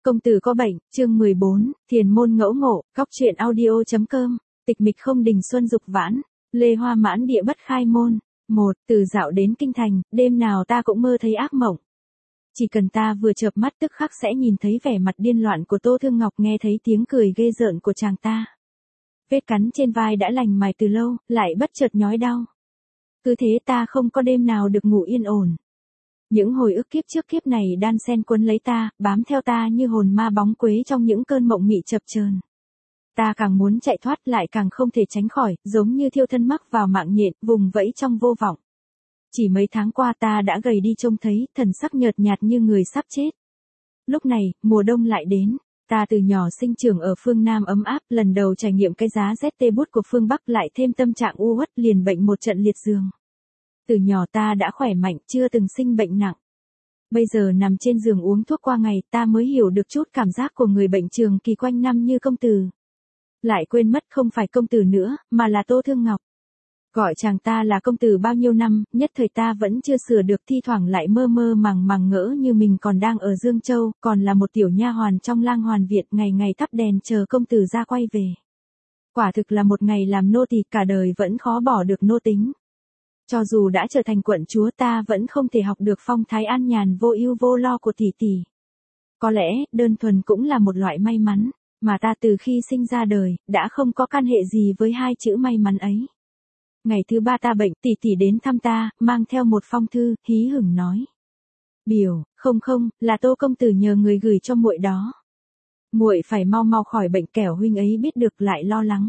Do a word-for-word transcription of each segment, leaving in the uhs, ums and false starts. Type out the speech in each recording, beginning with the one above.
Công tử có bệnh, chương mười bốn, Thiền môn ngẫu ngộ, góc truyện audio.com, tịch mịch không đình xuân dục vãn, lê hoa mãn địa bất khai môn. Một, từ dạo đến kinh thành, đêm nào ta cũng mơ thấy ác mộng. Chỉ cần ta vừa chợp mắt tức khắc sẽ nhìn thấy vẻ mặt điên loạn của Tô Thương Ngọc, nghe thấy tiếng cười ghê rợn của chàng ta. Vết cắn trên vai đã lành mài từ lâu, lại bất chợt nhói đau. Cứ thế ta không có đêm nào được ngủ yên ổn. Những hồi ức kiếp trước kiếp này đan xen quấn lấy ta, bám theo ta như hồn ma bóng quế trong những cơn mộng mị chập chờn. Ta càng muốn chạy thoát lại càng không thể tránh khỏi, giống như thiêu thân mắc vào mạng nhện, vùng vẫy trong vô vọng. Chỉ mấy tháng qua ta đã gầy đi trông thấy, thần sắc nhợt nhạt như người sắp chết. Lúc này, mùa đông lại đến. Ta từ nhỏ sinh trưởng ở phương Nam ấm áp, lần đầu trải nghiệm cái giá rét tê bút của phương Bắc, lại thêm tâm trạng u uất liền bệnh một trận liệt giường. Từ nhỏ ta đã khỏe mạnh, chưa từng sinh bệnh nặng. Bây giờ nằm trên giường uống thuốc qua ngày, ta mới hiểu được chút cảm giác của người bệnh trường kỳ quanh năm như công tử. Lại quên mất không phải công tử nữa, mà là Tô Thương Ngọc. Gọi chàng ta là công tử bao nhiêu năm, nhất thời ta vẫn chưa sửa được, thi thoảng lại mơ mơ màng màng ngỡ như mình còn đang ở Dương Châu, còn là một tiểu nha hoàn trong lang hoàn viện, ngày ngày thắp đèn chờ công tử ra quay về. Quả thực là một ngày làm nô tỳ, cả đời vẫn khó bỏ được nô tính. Cho dù đã trở thành quận chúa, ta vẫn không thể học được phong thái an nhàn vô ưu vô lo của tỷ tỷ. Có lẽ, đơn thuần cũng là một loại may mắn, mà ta từ khi sinh ra đời, đã không có can hệ gì với hai chữ may mắn ấy. Ngày thứ ba ta bệnh, tỷ tỷ đến thăm ta, mang theo một phong thư, hí hửng nói: "Biểu, không không, là Tô công tử nhờ người gửi cho muội đó. Muội phải mau mau khỏi bệnh, kẻo huynh ấy biết được lại lo lắng."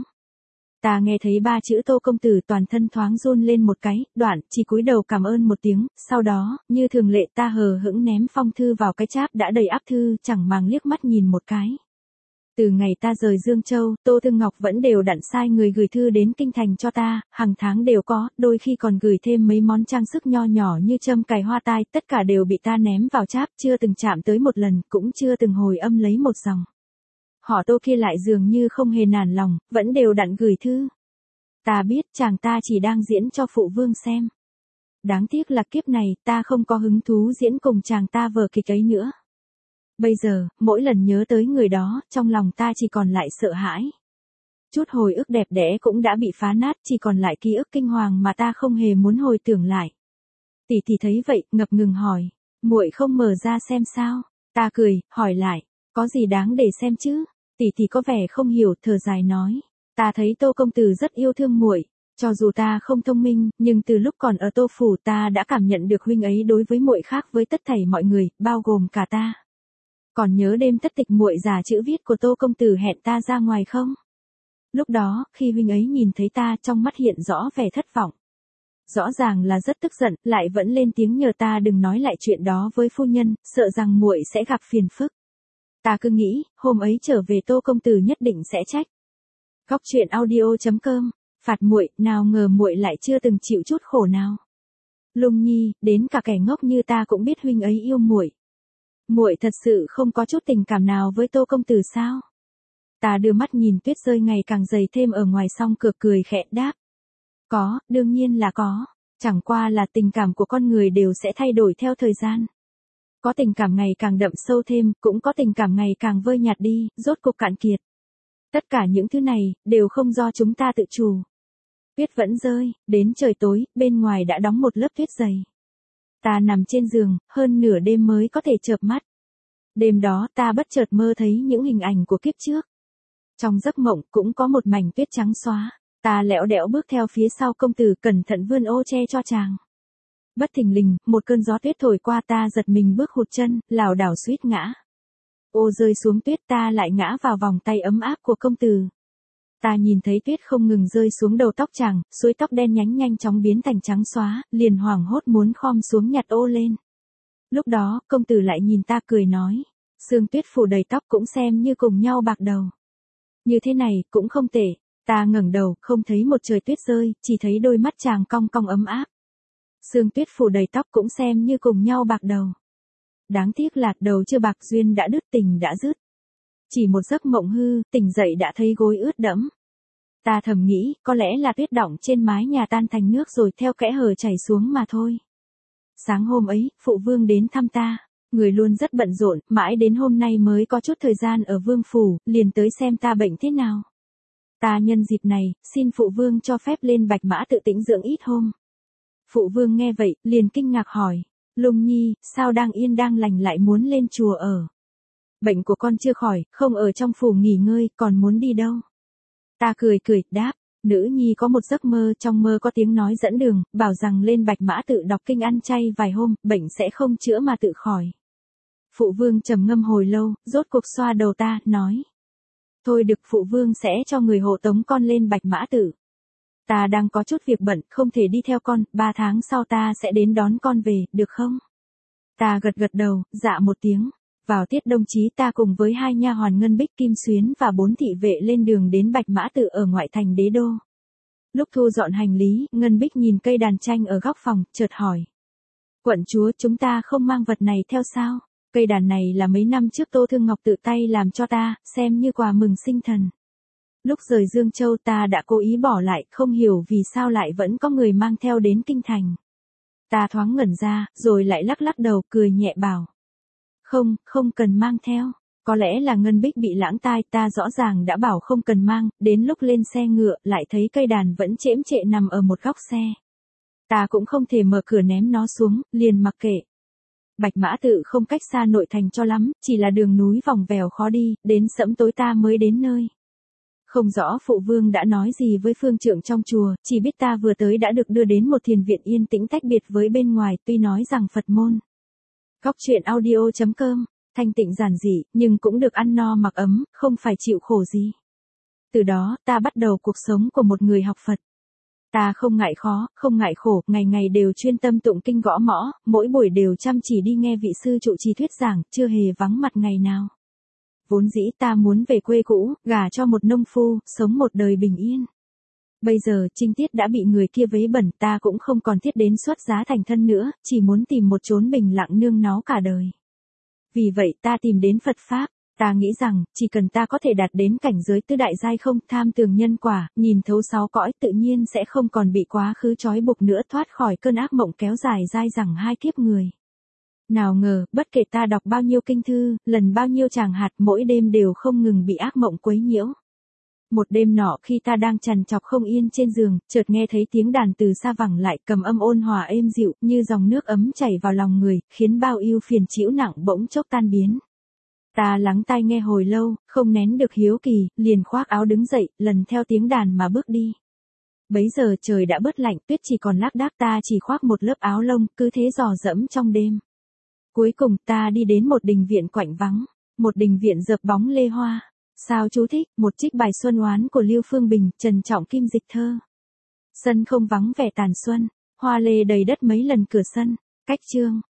Ta nghe thấy ba chữ Tô công tử, toàn thân thoáng run lên một cái, đoạn chỉ cúi đầu cảm ơn một tiếng, sau đó, như thường lệ ta hờ hững ném phong thư vào cái cháp đã đầy áp thư, chẳng màng liếc mắt nhìn một cái. Từ ngày ta rời Dương Châu, Tô Thương Ngọc vẫn đều đặn sai người gửi thư đến kinh thành cho ta, hàng tháng đều có, đôi khi còn gửi thêm mấy món trang sức nho nhỏ như châm cài hoa tai, tất cả đều bị ta ném vào cháp, chưa từng chạm tới một lần, cũng chưa từng hồi âm lấy một dòng. Họ Tô kia lại dường như không hề nản lòng, vẫn đều đặn gửi thư. Ta biết chàng ta chỉ đang diễn cho phụ vương xem. Đáng tiếc là kiếp này ta không có hứng thú diễn cùng chàng ta vở kịch ấy nữa. Bây giờ, mỗi lần nhớ tới người đó, trong lòng ta chỉ còn lại sợ hãi. Chút hồi ức đẹp đẽ cũng đã bị phá nát, chỉ còn lại ký ức kinh hoàng mà ta không hề muốn hồi tưởng lại. Tỷ tỷ thấy vậy, ngập ngừng hỏi: "Muội không mở ra xem sao?" Ta cười, hỏi lại: "Có gì đáng để xem chứ?" Tỷ tỷ có vẻ không hiểu, thở dài nói: "Ta thấy Tô công tử rất yêu thương muội, cho dù ta không thông minh, nhưng từ lúc còn ở Tô phủ ta đã cảm nhận được huynh ấy đối với muội khác với tất thảy mọi người, bao gồm cả ta. Còn nhớ đêm thất tịch muội giả chữ viết của Tô công tử hẹn ta ra ngoài không? Lúc đó, khi huynh ấy nhìn thấy ta, trong mắt hiện rõ vẻ thất vọng. Rõ ràng là rất tức giận, lại vẫn lên tiếng nhờ ta đừng nói lại chuyện đó với phu nhân, sợ rằng muội sẽ gặp phiền phức. Ta cứ nghĩ, hôm ấy trở về Tô công tử nhất định sẽ trách." Góc truyện audio.com, phạt muội, nào ngờ muội lại chưa từng chịu chút khổ nào. Lung Nhi, đến cả kẻ ngốc như ta cũng biết huynh ấy yêu muội. Muội thật sự không có chút tình cảm nào với Tô công tử sao? Ta đưa mắt nhìn tuyết rơi ngày càng dày thêm ở ngoài song cửa, cười khẽ đáp: "Có, đương nhiên là có. Chẳng qua là tình cảm của con người đều sẽ thay đổi theo thời gian. Có tình cảm ngày càng đậm sâu thêm, cũng có tình cảm ngày càng vơi nhạt đi, rốt cục cạn kiệt. Tất cả những thứ này, đều không do chúng ta tự chủ." Tuyết vẫn rơi, đến trời tối, bên ngoài đã đóng một lớp tuyết dày. Ta nằm trên giường, hơn nửa đêm mới có thể chợp mắt. Đêm đó ta bất chợt mơ thấy những hình ảnh của kiếp trước. Trong giấc mộng cũng có một mảnh tuyết trắng xóa, ta lẽo đẽo bước theo phía sau công tử, cẩn thận vươn ô che cho chàng. Bất thình lình, một cơn gió tuyết thổi qua, ta giật mình bước hụt chân, lảo đảo suýt ngã. Ô rơi xuống tuyết, ta lại ngã vào vòng tay ấm áp của công tử. Ta nhìn thấy tuyết không ngừng rơi xuống đầu tóc chàng, suối tóc đen nhánh nhanh chóng biến thành trắng xóa, liền hoảng hốt muốn khom xuống nhặt ô lên. Lúc đó, công tử lại nhìn ta cười nói: "Sương tuyết phủ đầy tóc cũng xem như cùng nhau bạc đầu. Như thế này, cũng không tệ." Ta ngẩng đầu, không thấy một trời tuyết rơi, chỉ thấy đôi mắt chàng cong cong ấm áp. Sương tuyết phủ đầy tóc cũng xem như cùng nhau bạc đầu. Đáng tiếc là đầu chưa bạc duyên đã đứt, tình đã dứt. Chỉ một giấc mộng hư, tỉnh dậy đã thấy gối ướt đẫm. Ta thầm nghĩ, có lẽ là tuyết đọng trên mái nhà tan thành nước rồi theo kẽ hở chảy xuống mà thôi. Sáng hôm ấy, phụ vương đến thăm ta. Người luôn rất bận rộn, mãi đến hôm nay mới có chút thời gian ở vương phủ, liền tới xem ta bệnh thế nào. Ta nhân dịp này, xin phụ vương cho phép lên Bạch Mã tự tĩnh dưỡng ít hôm. Phụ vương nghe vậy, liền kinh ngạc hỏi, Lung Nhi, sao đang yên đang lành lại muốn lên chùa ở? Bệnh của con chưa khỏi, không ở trong phủ nghỉ ngơi, còn muốn đi đâu? Ta cười cười, đáp, nữ nhi có một giấc mơ, trong mơ có tiếng nói dẫn đường, bảo rằng lên Bạch Mã tự đọc kinh ăn chay vài hôm, bệnh sẽ không chữa mà tự khỏi. Phụ vương trầm ngâm hồi lâu, rốt cuộc xoa đầu ta, nói. Thôi được, phụ vương sẽ cho người hộ tống con lên Bạch Mã tự. Ta đang có chút việc bận, không thể đi theo con, ba tháng sau ta sẽ đến đón con về, được không? Ta gật gật đầu, dạ một tiếng. Vào tiết đông chí ta cùng với hai nha hoàn Ngân Bích, Kim Xuyến và bốn thị vệ lên đường đến Bạch Mã tự ở ngoại thành đế đô. Lúc thu dọn hành lý, Ngân Bích nhìn cây đàn tranh ở góc phòng, chợt hỏi. Quận chúa, chúng ta không mang vật này theo sao? Cây đàn này là mấy năm trước Tô Thương Ngọc tự tay làm cho ta, xem như quà mừng sinh thần. Lúc rời Dương Châu ta đã cố ý bỏ lại, không hiểu vì sao lại vẫn có người mang theo đến kinh thành. Ta thoáng ngẩn ra, rồi lại lắc lắc đầu, cười nhẹ bảo. Không, không cần mang theo. Có lẽ là Ngân Bích bị lãng tai, ta rõ ràng đã bảo không cần mang, đến lúc lên xe ngựa, lại thấy cây đàn vẫn chễm chệ nằm ở một góc xe. Ta cũng không thể mở cửa ném nó xuống, liền mặc kệ. Bạch Mã tự không cách xa nội thành cho lắm, chỉ là đường núi vòng vèo khó đi, đến sẫm tối ta mới đến nơi. Không rõ phụ vương đã nói gì với phương trượng trong chùa, chỉ biết ta vừa tới đã được đưa đến một thiền viện yên tĩnh tách biệt với bên ngoài, tuy nói rằng Phật môn. Góc truyện audio chấm com, thanh tịnh giản dị, nhưng cũng được ăn no mặc ấm, không phải chịu khổ gì. Từ đó, ta bắt đầu cuộc sống của một người học Phật. Ta không ngại khó, không ngại khổ, ngày ngày đều chuyên tâm tụng kinh gõ mõ, mỗi buổi đều chăm chỉ đi nghe vị sư trụ trì thuyết giảng, chưa hề vắng mặt ngày nào. Vốn dĩ ta muốn về quê cũ, gả cho một nông phu, sống một đời bình yên. Bây giờ, trinh tiết đã bị người kia vấy bẩn, ta cũng không còn thiết đến xuất giá thành thân nữa, chỉ muốn tìm một chốn bình lặng nương náu cả đời. Vì vậy ta tìm đến Phật Pháp, ta nghĩ rằng, chỉ cần ta có thể đạt đến cảnh giới tứ đại giai không tham tường nhân quả, nhìn thấu sáu cõi tự nhiên sẽ không còn bị quá khứ trói buộc nữa, thoát khỏi cơn ác mộng kéo dài dai dẳng hai kiếp người. Nào ngờ, bất kể ta đọc bao nhiêu kinh thư, lần bao nhiêu tràng hạt, mỗi đêm đều không ngừng bị ác mộng quấy nhiễu. Một đêm nọ khi ta đang trằn trọc không yên trên giường, chợt nghe thấy tiếng đàn từ xa vẳng lại, cầm âm ôn hòa êm dịu, như dòng nước ấm chảy vào lòng người, khiến bao ưu phiền trĩu nặng bỗng chốc tan biến. Ta lắng tai nghe hồi lâu, không nén được hiếu kỳ, liền khoác áo đứng dậy, lần theo tiếng đàn mà bước đi. Bấy giờ trời đã bớt lạnh, tuyết chỉ còn lác đác, ta chỉ khoác một lớp áo lông, cứ thế dò dẫm trong đêm. Cuối cùng ta đi đến một đình viện quạnh vắng, một đình viện dợp bóng lê hoa. Sao chú thích, một trích bài Xuân Oán của Lưu Phương Bình, Trần Trọng Kim dịch thơ. Sân không vắng vẻ tàn xuân, hoa lê đầy đất mấy lần cửa sân, cách chương.